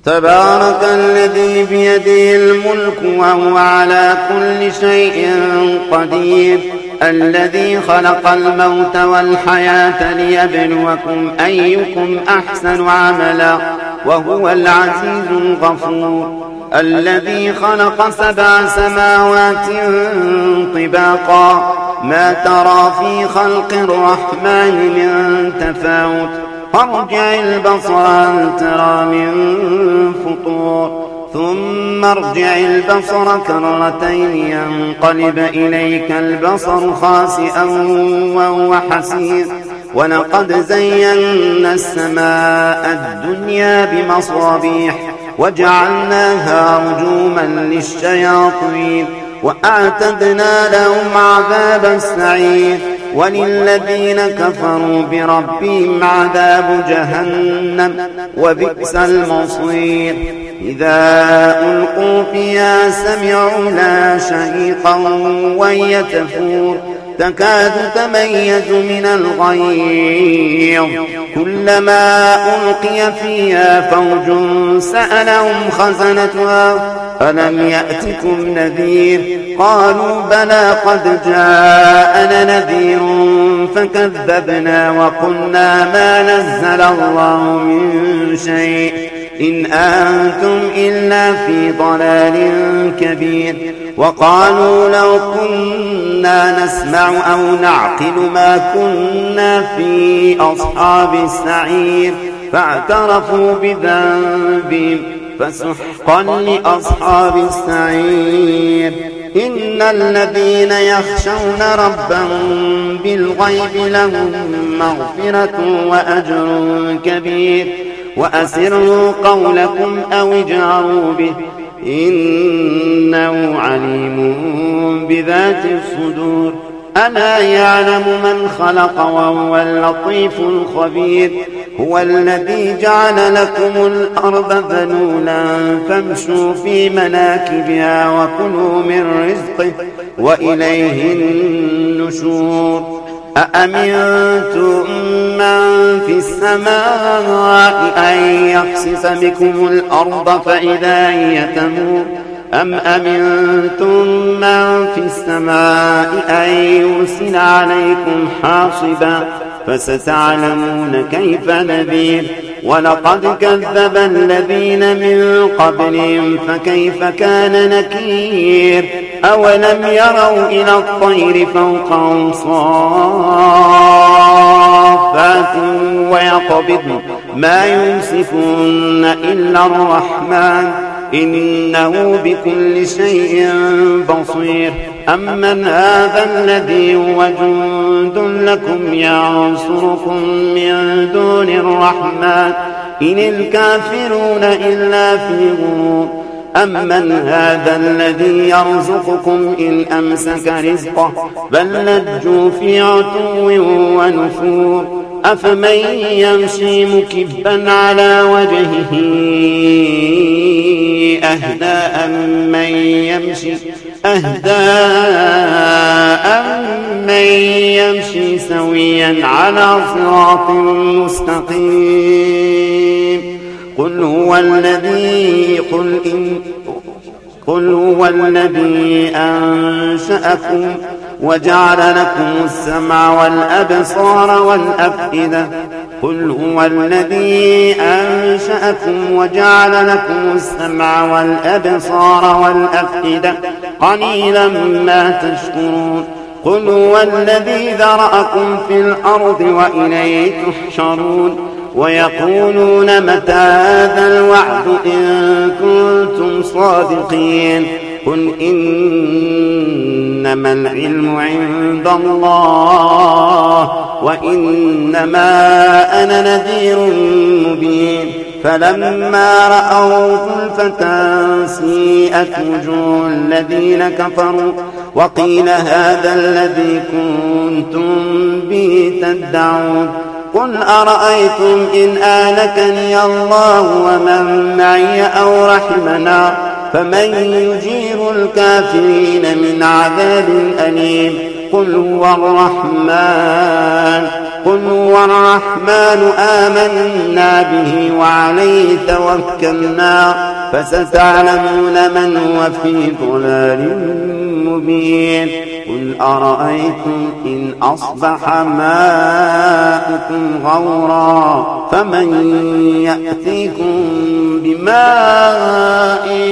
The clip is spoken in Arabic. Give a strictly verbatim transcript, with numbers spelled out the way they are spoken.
تبارك الذي بيده الملك وهو على كل شيء قدير الذي خلق الموت والحياة ليبلوكم أيكم أحسن عملا وهو العزيز الغفور الذي خلق سبع سماوات طباقا ما ترى في خلق الرحمن من تفاوت فارجع البصر هل ترى من فطور ثم ارجع البصر كرتين ينقلب إليك البصر خاسئا وهو حسير ولقد زينا السماء الدنيا بمصابيح وجعلناها رجوما للشياطين وأعتدنا لهم عذاب السعير وللذين كفروا بربهم عذاب جهنم وبئس المصير إذا ألقوا فيها سمعوا لها شهيقا وهي تفور تكاد تميز من الغيظ كلما ألقي فيها فوج سألهم خزنتها ألم يأتكم نذير قالوا بلى قد جاءنا نذير فكذبنا وقلنا ما نزل الله من شيء إن أنتم إلا في ضلال كبير وقالوا لو كنا نسمع أو نعقل ما كنا في أصحاب السعير فاعترفوا بذنبهم فسحقا لأصحاب السعير إن الذين يخشون ربهم بالغيب لهم مغفرة وأجر كبير وأسروا قولكم أو اجهروا به إنه عليم بذات الصدور ألا يعلم من خلق وهو اللطيف الخبير هو الذي جعل لكم الأرض ذلولا فامشوا في مناكبها وكلوا من رزقه وإليه النشور أأمنتم من في السماء أن يخسف بكم الأرض فإذا هي تمور أم أمنتم من في السماء أن يرسل عليكم حاصبا فستعلمون كيف نذير ولقد كذب الذين من قبلهم فكيف كان نكير أولم يروا إلى الطير فوقهم صافات ويقبضن ما يمسكون إلا الرحمن إنه بكل شيء بصير أمن هذا الذي هو جند لكم ينصركم من دون الرحمن إن الكافرون إلا في غرور أمن هذا الذي يرزقكم إن أمسك رزقه بل لجوا في عتو ونفور أفمن يمشي مكبا على وجهه أهدى أمن يمشي أهدى أمن يمشي سويا على صراط مستقيم قل هو الذي قل إن قل هو الذي أنشأكم وجعل لكم السمع والأبصار والأفئدة قل هو الذي أنشأكم وجعل لكم السمع والأبصار والأفئدة قليلا ما تشكرون قل هو الذي ذرأكم في الأرض وإليه تحشرون ويقولون متى هذا الوعد إن كنتم صادقين قل إنما العلم عند الله وإنما أنا نذير مبين فلما رأوا زلفة سيئت وجوه الذين كفروا وقيل هذا الذي كنتم به تدعون قل أرأيتم إن آلكني الله ومن معي أو رحمنا فمن يجير الكافرين من عذاب أليم قل هو الرحمن قل هو الرحمن آمنا به وعليه توكلنا فستعلمون من هو في ضلال مبين قل أرأيتم إن أصبح ماؤكم غورا فمن يأتيكم بماء